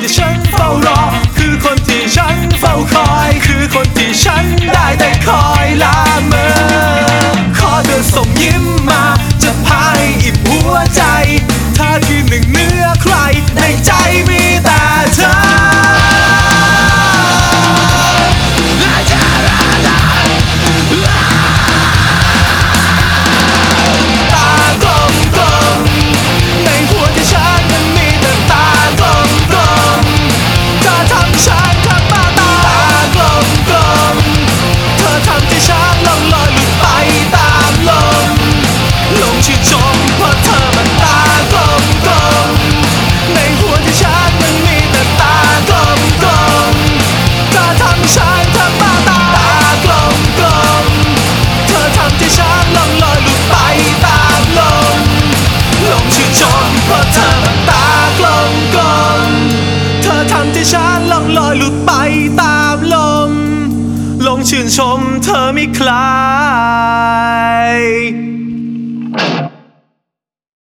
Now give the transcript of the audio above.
ที่ฉันเฝ้ารอคือคนที่ฉันเฝ้าคอยคือคนที่ฉันได้แต่คอยละเมอขอเธอส่งยิ้มมาจะพาให้อิ่มหัวใจเธอคือหนึ่งเนื้อใครในใจมีแต่เธอฉันล่องลอยหลุดไปตามลมลงชื่นชมเธอไม่คลาย